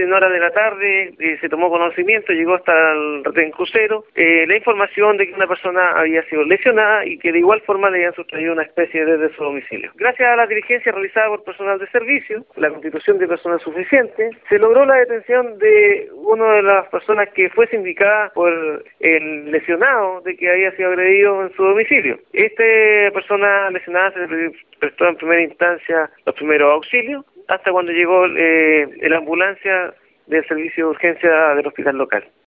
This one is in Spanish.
en horas de la tarde se tomó conocimiento, llegó hasta el retén crucero, la información de que una persona había sido lesionada y que de igual forma le habían sustraído una especie desde su domicilio. Gracias a la diligencia realizada por personal de servicio, la constitución de personal suficiente, se logró la detención de una de las personas que fue sindicada por el lesionado de que había sido agredido en su domicilio. Esta persona lesionada se le prestó en primera instancia los primeros auxilios hasta cuando llegó la ambulancia del servicio de urgencia del hospital local.